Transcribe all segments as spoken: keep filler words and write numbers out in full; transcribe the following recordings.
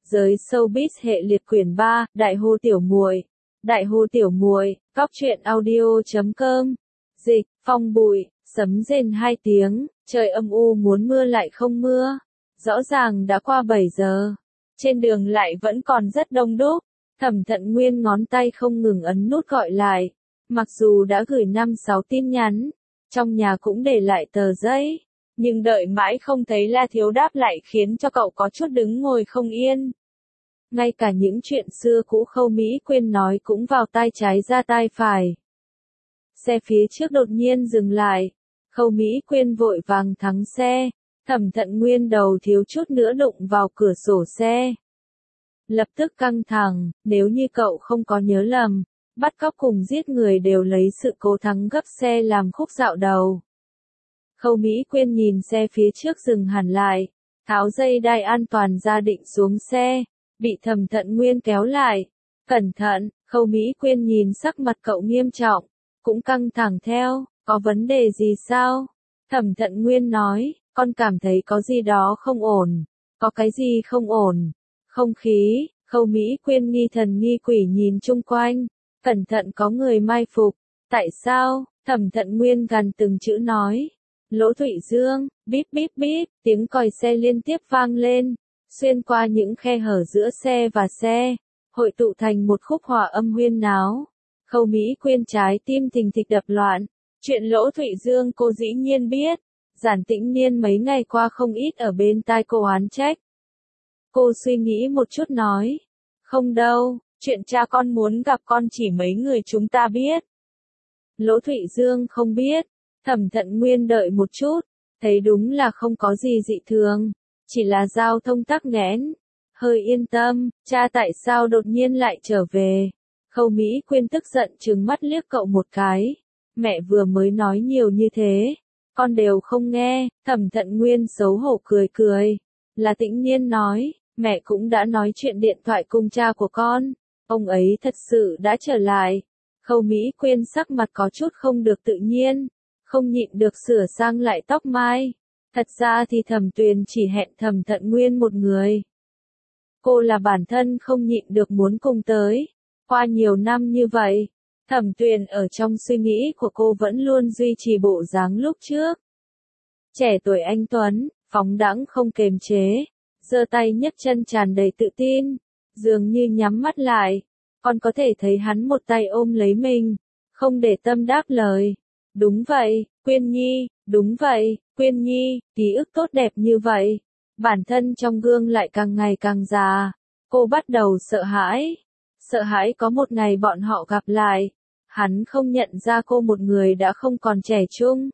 Giới showbiz hệ liệt quyển ba, Đại hô tiểu muội. Đại hô tiểu muội, góc truyện audio chấm com. Dịch, phong bụi, sấm rền hai tiếng, trời âm u muốn mưa lại không mưa. Rõ ràng đã qua bảy giờ. Trên đường lại vẫn còn rất đông đúc. Thẩm Thận Nguyên ngón tay không ngừng ấn nút gọi lại. Mặc dù đã gửi năm sáu tin nhắn, trong nhà cũng để lại tờ giấy, nhưng đợi mãi không thấy La Thiếu đáp lại khiến cho cậu có chút đứng ngồi không yên. Ngay cả những chuyện xưa cũ Khâu Mỹ Quyên nói cũng vào tai trái ra tai phải. Xe phía trước đột nhiên dừng lại. Khâu Mỹ Quyên vội vàng thắng xe. Thẩm Thận Nguyên đầu thiếu chút nữa đụng vào cửa sổ xe. Lập tức căng thẳng, nếu như cậu không có nhớ lầm, bắt cóc cùng giết người đều lấy sự cố thắng gấp xe làm khúc dạo đầu. Khâu Mỹ Quyên nhìn xe phía trước dừng hẳn lại, tháo dây đai an toàn ra định xuống xe, bị Thẩm Thận Nguyên kéo lại. Cẩn thận, Khâu Mỹ Quyên nhìn sắc mặt cậu nghiêm trọng, cũng căng thẳng theo, có vấn đề gì sao? Thẩm Thận Nguyên nói, con cảm thấy có gì đó không ổn. Có cái gì không ổn? Không khí. Khâu Mỹ Quyên nghi thần nghi quỷ nhìn chung quanh, cẩn thận có người mai phục. Tại sao? Thẩm Thận Nguyên gần từng chữ nói. Lỗ Thụy Dương, bíp bíp bíp, tiếng còi xe liên tiếp vang lên, xuyên qua những khe hở giữa xe và xe, hội tụ thành một khúc hòa âm huyên náo. Khâu Mỹ Quyên trái tim thình thịch đập loạn. Chuyện Lỗ Thụy Dương cô dĩ nhiên biết. Giản Tĩnh Niên mấy ngày qua không ít ở bên tai cô oán trách. Cô suy nghĩ một chút nói. Không đâu, chuyện cha con muốn gặp con chỉ mấy người chúng ta biết. Lỗ Thụy Dương không biết. Thẩm Thận Nguyên đợi một chút, thấy đúng là không có gì dị thường, chỉ là giao thông tắc nghẽn. Hơi yên tâm, cha tại sao đột nhiên lại trở về? Khâu Mỹ Quyên tức giận trừng mắt liếc cậu một cái. Mẹ vừa mới nói nhiều như thế, con đều không nghe. Thẩm Thận Nguyên xấu hổ cười cười. Là Tĩnh Niên nói, mẹ cũng đã nói chuyện điện thoại cùng cha của con. Ông ấy thật sự đã trở lại. Khâu Mỹ Quyên sắc mặt có chút không được tự nhiên, không nhịn được sửa sang lại tóc mai. Thật ra thì Thẩm Tuyền chỉ hẹn Thẩm Thận Nguyên một người. Cô là bản thân không nhịn được muốn cùng tới. Qua nhiều năm như vậy, Thẩm Tuyền ở trong suy nghĩ của cô vẫn luôn duy trì bộ dáng lúc trước. Trẻ tuổi anh tuấn, phóng đãng không kềm chế, giơ tay nhấc chân tràn đầy tự tin, dường như nhắm mắt lại, còn có thể thấy hắn một tay ôm lấy mình, không để tâm đáp lời. Đúng vậy, Quyên Nhi, đúng vậy, Quyên Nhi, ký ức tốt đẹp như vậy. Bản thân trong gương lại càng ngày càng già. Cô bắt đầu sợ hãi. Sợ hãi có một ngày bọn họ gặp lại. Hắn không nhận ra cô một người đã không còn trẻ trung.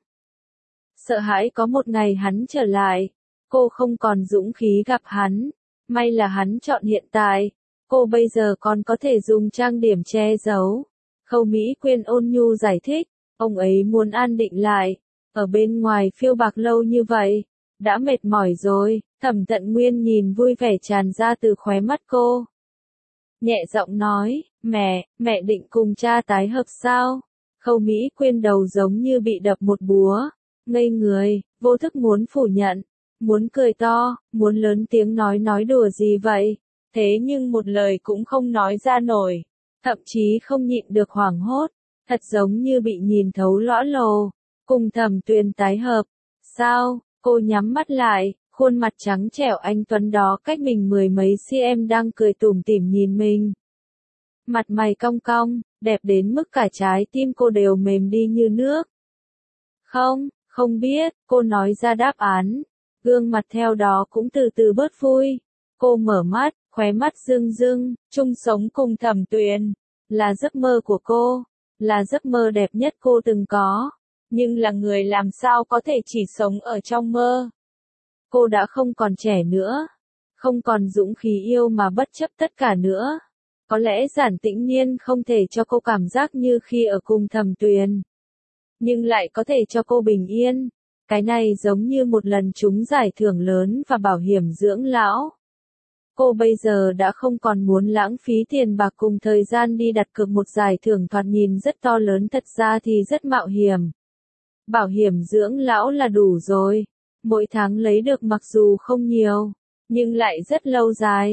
Sợ hãi có một ngày hắn trở lại. Cô không còn dũng khí gặp hắn. May là hắn chọn hiện tại. Cô bây giờ còn có thể dùng trang điểm che giấu. Khâu Mỹ Quyên ôn nhu giải thích. Ông ấy muốn an định lại. Ở bên ngoài phiêu bạc lâu như vậy. Đã mệt mỏi rồi. Thẩm Thận Nguyên nhìn vui vẻ tràn ra từ khóe mắt cô. Nhẹ giọng nói, mẹ, mẹ định cùng cha tái hợp sao? Khâu Mỹ Quyên đầu giống như bị đập một búa. Ngây người, vô thức muốn phủ nhận. Muốn cười to, muốn lớn tiếng nói nói đùa gì vậy? Thế nhưng một lời cũng không nói ra nổi. Thậm chí không nhịn được hoảng hốt. Thật giống như bị nhìn thấu lõa lồ. Cùng Thẩm Tuyền tái hợp. Sao? Cô nhắm mắt lại, khuôn mặt trắng trẻo anh tuấn đó cách mình mười mấy cm đang cười tủm tỉm nhìn mình. Mặt mày cong cong, đẹp đến mức cả trái tim cô đều mềm đi như nước. Không, không biết, cô nói ra đáp án. Gương mặt theo đó cũng từ từ bớt vui. Cô mở mắt, khóe mắt rưng rưng, chung sống cùng Thẩm Tuyền. Là giấc mơ của cô, là giấc mơ đẹp nhất cô từng có. Nhưng là người làm sao có thể chỉ sống ở trong mơ. Cô đã không còn trẻ nữa. Không còn dũng khí yêu mà bất chấp tất cả nữa. Có lẽ Giản Tĩnh Niên không thể cho cô cảm giác như khi ở cùng Thẩm Tuyền. Nhưng lại có thể cho cô bình yên. Cái này giống như một lần trúng giải thưởng lớn và bảo hiểm dưỡng lão. Cô bây giờ đã không còn muốn lãng phí tiền bạc cùng thời gian đi đặt cược một giải thưởng thoạt nhìn rất to lớn thật ra thì rất mạo hiểm. Bảo hiểm dưỡng lão là đủ rồi. Mỗi tháng lấy được mặc dù không nhiều, nhưng lại rất lâu dài.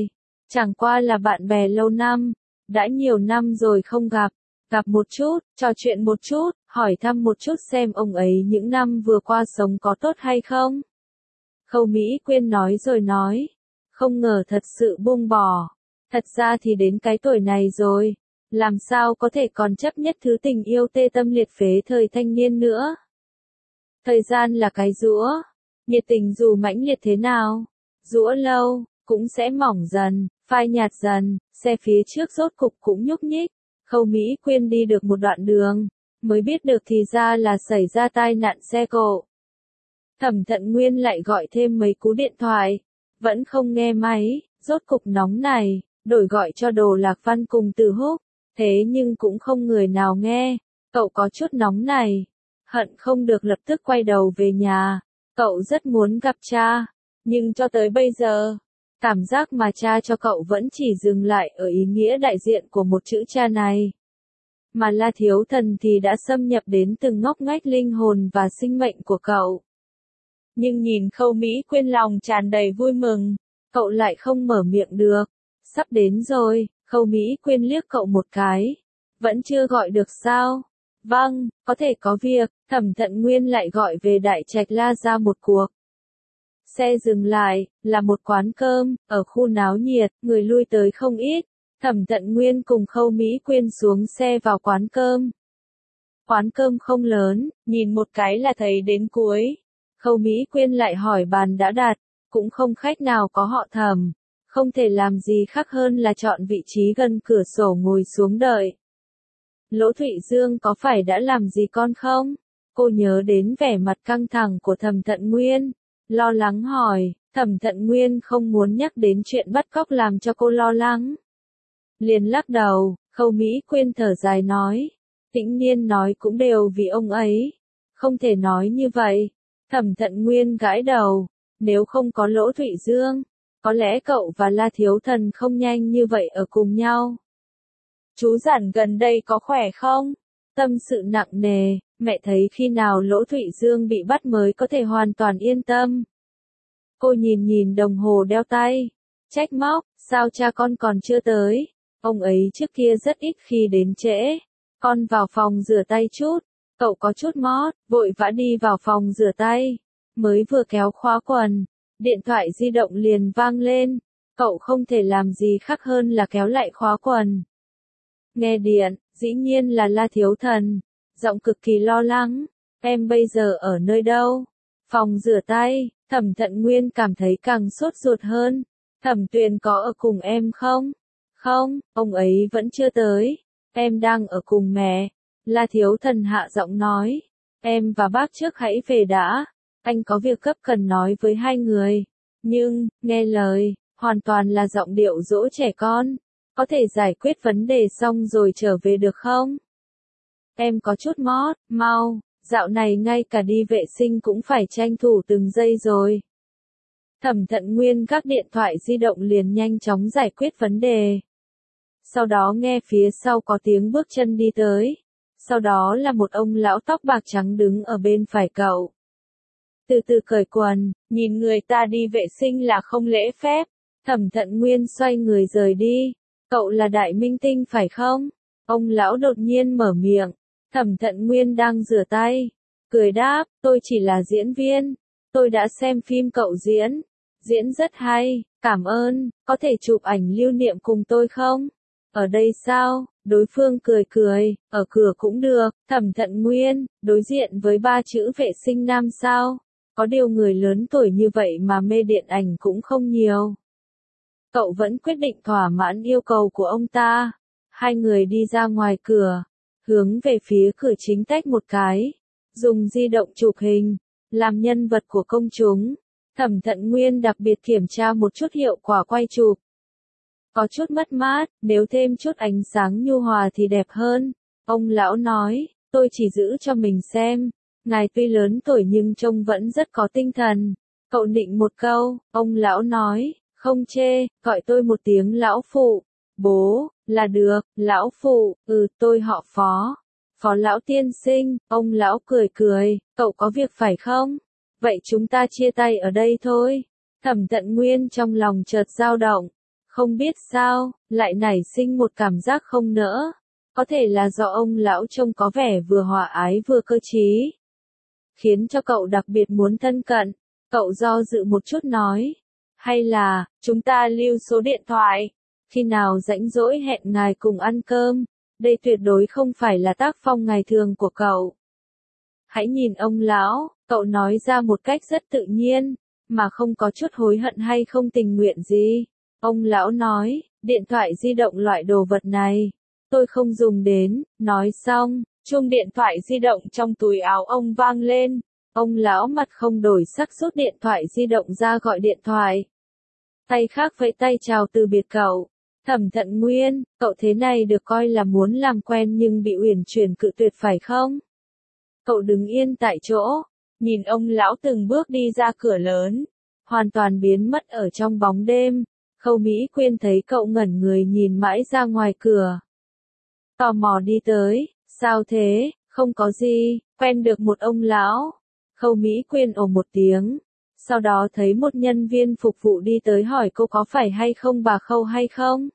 Chẳng qua là bạn bè lâu năm, đã nhiều năm rồi không gặp, gặp một chút, trò chuyện một chút, hỏi thăm một chút xem ông ấy những năm vừa qua sống có tốt hay không. Khâu Mỹ Quyên nói rồi nói, không ngờ thật sự buông bỏ, thật ra thì đến cái tuổi này rồi, làm sao có thể còn chấp nhất thứ tình yêu tê tâm liệt phế thời thanh niên nữa. Thời gian là cái giũa, nhiệt tình dù mãnh liệt thế nào, giũa lâu, cũng sẽ mỏng dần, phai nhạt dần, xe phía trước rốt cục cũng nhúc nhích. Khâu Mỹ Quyên đi được một đoạn đường, mới biết được thì ra là xảy ra tai nạn xe cộ. Thẩm Thận Nguyên lại gọi thêm mấy cú điện thoại, vẫn không nghe máy, rốt cục nóng này, đổi gọi cho Đồ Lạc Văn cùng Từ Húc, thế nhưng cũng không người nào nghe, cậu có chút nóng này, hận không được lập tức quay đầu về nhà, cậu rất muốn gặp cha, nhưng cho tới bây giờ, cảm giác mà cha cho cậu vẫn chỉ dừng lại ở ý nghĩa đại diện của một chữ cha này. Mà La Thiếu Thần thì đã xâm nhập đến từng ngóc ngách linh hồn và sinh mệnh của cậu. Nhưng nhìn Khâu Mỹ Quyên lòng tràn đầy vui mừng, cậu lại không mở miệng được. Sắp đến rồi, Khâu Mỹ Quyên liếc cậu một cái. Vẫn chưa gọi được sao? Vâng, có thể có việc, Thẩm Thận Nguyên lại gọi về Đại Trạch La ra một cuộc. Xe dừng lại, là một quán cơm, ở khu náo nhiệt, người lui tới không ít. Thẩm Thận Nguyên cùng Khâu Mỹ Quyên xuống xe vào quán cơm. Quán cơm không lớn, nhìn một cái là thấy đến cuối. Khâu Mỹ Quyên lại hỏi bàn đã đặt, cũng không khách nào có họ Thẩm, không thể làm gì khác hơn là chọn vị trí gần cửa sổ ngồi xuống đợi. Lỗ Thụy Dương có phải đã làm gì con không? Cô nhớ đến vẻ mặt căng thẳng của Thẩm Thận Nguyên, lo lắng hỏi. Thẩm Thận Nguyên không muốn nhắc đến chuyện bắt cóc làm cho cô lo lắng. Liền lắc đầu, Khâu Mỹ Quyên thở dài nói. Tĩnh Niên nói cũng đều vì ông ấy. Không thể nói như vậy. Thẩm Thận Nguyên gãi đầu. Nếu không có Lỗ Thụy Dương, có lẽ cậu và La Thiếu Thần không nhanh như vậy ở cùng nhau. Chú Giản gần đây có khỏe không? Tâm sự nặng nề, mẹ thấy khi nào Lỗ Thụy Dương bị bắt mới có thể hoàn toàn yên tâm. Cô nhìn nhìn đồng hồ đeo tay, trách móc, sao cha con còn chưa tới? Ông ấy trước kia rất ít khi đến trễ. Con vào phòng rửa tay chút. Cậu có chút mót, vội vã đi vào phòng rửa tay. Mới vừa kéo khóa quần, điện thoại di động liền vang lên. Cậu không thể làm gì khác hơn là kéo lại khóa quần. Nghe điện, dĩ nhiên là La Thiếu Thần. Giọng cực kỳ lo lắng. Em bây giờ ở nơi đâu? Phòng rửa tay. Thẩm Thận Nguyên cảm thấy càng sốt ruột hơn. Thẩm Tuyền có ở cùng em không? Không, ông ấy vẫn chưa tới. Em đang ở cùng mẹ. La Thiếu Thần hạ giọng nói. Em và bác trước hãy về đã. Anh có việc gấp cần nói với hai người. Nhưng, nghe lời, hoàn toàn là giọng điệu dỗ trẻ con. Có thể giải quyết vấn đề xong rồi trở về được không? Em có chút mót, mau. Dạo này ngay cả đi vệ sinh cũng phải tranh thủ từng giây rồi. Thẩm Thận Nguyên gác điện thoại di động liền nhanh chóng giải quyết vấn đề. Sau đó nghe phía sau có tiếng bước chân đi tới. Sau đó là một ông lão tóc bạc trắng đứng ở bên phải cậu. Từ từ cởi quần, nhìn người ta đi vệ sinh là không lễ phép. Thẩm Thận Nguyên xoay người rời đi. Cậu là đại minh tinh phải không? Ông lão đột nhiên mở miệng. Thẩm Thận Nguyên đang rửa tay. Cười đáp, tôi chỉ là diễn viên. Tôi đã xem phim cậu diễn. Diễn rất hay, cảm ơn, có thể chụp ảnh lưu niệm cùng tôi không? Ở đây sao? Đối phương cười cười, ở cửa cũng được. Thẩm Thận Nguyên, đối diện với ba chữ vệ sinh nam sao? Có điều người lớn tuổi như vậy mà mê điện ảnh cũng không nhiều. Cậu vẫn quyết định thỏa mãn yêu cầu của ông ta. Hai người đi ra ngoài cửa, hướng về phía cửa chính tách một cái, dùng di động chụp hình, làm nhân vật của công chúng. Thẩm Thận Nguyên đặc biệt kiểm tra một chút hiệu quả quay chụp. Có chút mất mát, nếu thêm chút ánh sáng nhu hòa thì đẹp hơn. Ông lão nói, tôi chỉ giữ cho mình xem. Ngài tuy lớn tuổi nhưng trông vẫn rất có tinh thần. Cậu nịnh một câu, ông lão nói, không chê, gọi tôi một tiếng lão phụ. Bố, là được, lão phụ, ừ tôi họ Phó. Phó lão tiên sinh, ông lão cười cười, cậu có việc phải không? Vậy chúng ta chia tay ở đây thôi. Thẩm Thận Nguyên trong lòng chợt dao động. Không biết sao, lại nảy sinh một cảm giác không nỡ. Có thể là do ông lão trông có vẻ vừa hòa ái vừa cơ trí, khiến cho cậu đặc biệt muốn thân cận. Cậu do dự một chút nói. Hay là, chúng ta lưu số điện thoại. Khi nào rảnh rỗi hẹn ngài cùng ăn cơm. Đây tuyệt đối không phải là tác phong ngày thường của cậu. Hãy nhìn ông lão, cậu nói ra một cách rất tự nhiên, mà không có chút hối hận hay không tình nguyện gì. Ông lão nói, điện thoại di động loại đồ vật này, tôi không dùng đến. Nói xong, chuông điện thoại di động trong túi áo ông vang lên. Ông lão mặt không đổi sắc rút điện thoại di động ra gọi điện thoại. Tay khác vẫy tay chào từ biệt cậu. Thẩm Thận Nguyên, cậu thế này được coi là muốn làm quen nhưng bị Uyển Chuyển cự tuyệt phải không? Cậu đứng yên tại chỗ, nhìn ông lão từng bước đi ra cửa lớn, hoàn toàn biến mất ở trong bóng đêm. Khâu Mỹ Quyên thấy cậu ngẩn người nhìn mãi ra ngoài cửa. Tò mò đi tới, sao thế, không có gì, quen được một ông lão. Khâu Mỹ Quyên ồ một tiếng, sau đó thấy một nhân viên phục vụ đi tới hỏi cô có phải hay không bà Khâu hay không.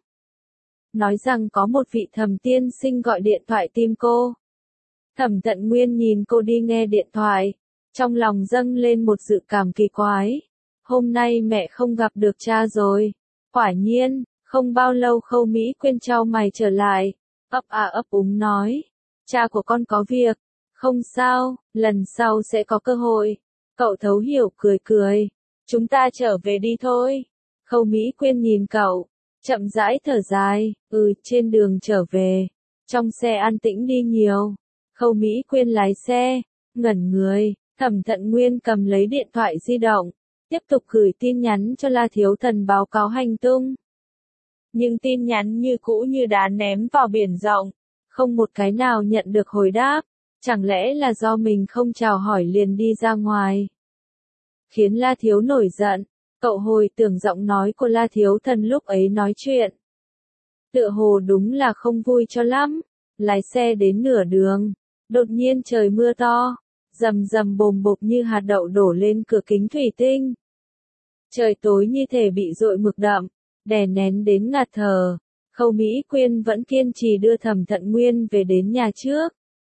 Nói rằng có một vị Thẩm tiên sinh gọi điện thoại tìm cô. Thẩm Thận Nguyên nhìn cô đi nghe điện thoại, trong lòng dâng lên một dự cảm kỳ quái. Hôm nay mẹ không gặp được cha rồi. Quả nhiên, không bao lâu Khâu Mỹ Quyên chau mày trở lại, ấp à ấp úng nói, cha của con có việc. Không sao, lần sau sẽ có cơ hội. Cậu thấu hiểu cười cười. Chúng ta trở về đi thôi. Khâu Mỹ Quyên nhìn cậu, chậm rãi thở dài, ừ, trên đường trở về. Trong xe an tĩnh đi nhiều. Khâu Mỹ Quyên lái xe, ngẩn người, Thẩm Thận Nguyên cầm lấy điện thoại di động, tiếp tục gửi tin nhắn cho La Thiếu Thần báo cáo hành tung. Nhưng tin nhắn như cũ như đá ném vào biển rộng, không một cái nào nhận được hồi đáp. Chẳng lẽ là do mình không chào hỏi liền đi ra ngoài? Khiến La Thiếu nổi giận, cậu hồi tưởng giọng nói của La Thiếu Thần lúc ấy nói chuyện. Tựa hồ đúng là không vui cho lắm. Lái xe đến nửa đường, đột nhiên trời mưa to, rầm rầm bồm bộp như hạt đậu đổ lên cửa kính thủy tinh. Trời tối như thể bị dội mực đậm, đè nén đến ngạt thở. Khâu Mỹ Quyên vẫn kiên trì đưa Thẩm Thận Nguyên về đến nhà trước.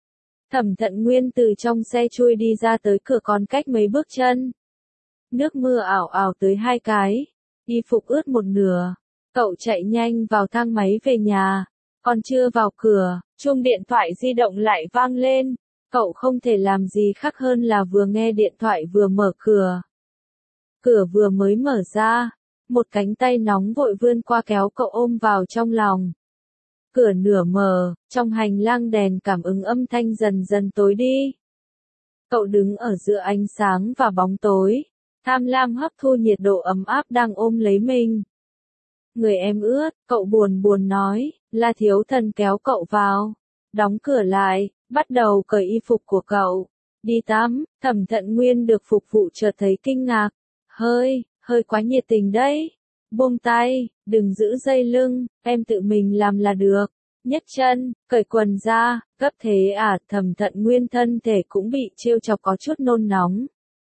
Thẩm Thận Nguyên từ trong xe chui đi ra tới cửa còn cách mấy bước chân. Nước mưa ảo ảo tới hai cái, y phục ướt một nửa. Cậu chạy nhanh vào thang máy về nhà, còn chưa vào cửa, chuông điện thoại di động lại vang lên. Cậu không thể làm gì khác hơn là vừa nghe điện thoại vừa mở cửa. Cửa vừa mới mở ra, một cánh tay nóng vội vươn qua kéo cậu ôm vào trong lòng. Cửa nửa mở, trong hành lang đèn cảm ứng âm thanh dần dần tối đi. Cậu đứng ở giữa ánh sáng và bóng tối, tham lam hấp thu nhiệt độ ấm áp đang ôm lấy mình. Người em ướt, cậu buồn buồn nói. La Thiếu Thần kéo cậu vào, đóng cửa lại, bắt đầu cởi y phục của cậu. Đi tắm. Thẩm Thận Nguyên được phục vụ chợt thấy kinh ngạc. Hơi, hơi quá nhiệt tình đấy. Buông tay, đừng giữ dây lưng, em tự mình làm là được. Nhấc chân, cởi quần ra, cấp thế à? Thẩm Thận Nguyên thân thể cũng bị trêu chọc có chút nôn nóng.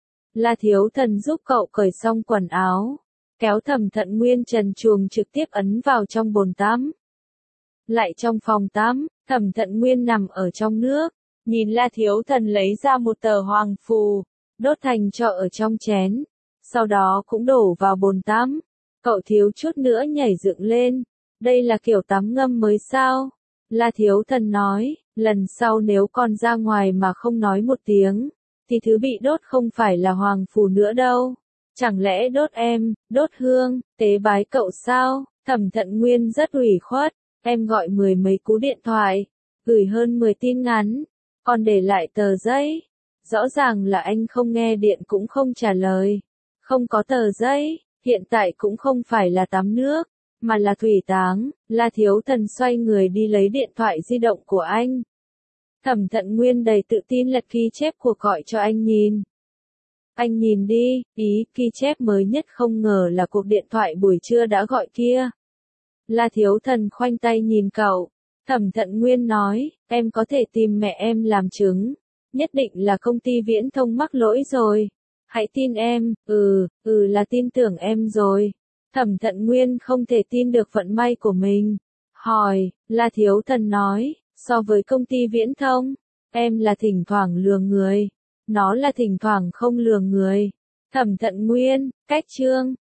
La Thiếu Thần giúp cậu cởi xong quần áo, kéo Thẩm Thận Nguyên trần truồng trực tiếp ấn vào trong bồn tắm. Lại trong phòng tắm, Thẩm Thận Nguyên nằm ở trong nước, nhìn La Thiếu Thần lấy ra một tờ hoàng phù, đốt thành tro ở trong chén, sau đó cũng đổ vào bồn tắm. Cậu thiếu chút nữa nhảy dựng lên, đây là kiểu tắm ngâm mới sao? La Thiếu Thần nói, lần sau nếu con ra ngoài mà không nói một tiếng, thì thứ bị đốt không phải là hoàng phù nữa đâu. Chẳng lẽ đốt em, đốt hương, tế bái cậu sao? Thẩm Thận Nguyên rất ủy khuất, em gọi mười mấy cú điện thoại, gửi hơn mười tin nhắn, còn để lại tờ giấy. Rõ ràng là anh không nghe điện cũng không trả lời. Không có tờ giấy, hiện tại cũng không phải là tắm nước, mà là thủy táng. La Thiếu Thần xoay người đi lấy điện thoại di động của anh. Thẩm Thận Nguyên đầy tự tin lật ghi chép cuộc gọi cho anh nhìn. Anh nhìn đi, ý ghi chép mới nhất không ngờ là cuộc điện thoại buổi trưa đã gọi kia. La Thiếu Thần khoanh tay nhìn cậu. Thẩm Thận Nguyên nói, em có thể tìm mẹ em làm chứng. Nhất định là công ty viễn thông mắc lỗi rồi. Hãy tin em, ừ, ừ là tin tưởng em rồi. Thẩm Thận Nguyên không thể tin được vận may của mình. Hỏi, La Thiếu Thần nói, so với công ty viễn thông, em là thỉnh thoảng lừa người. Nó là thỉnh thoảng không lừa người. Thẩm Thận Nguyên, cách chương.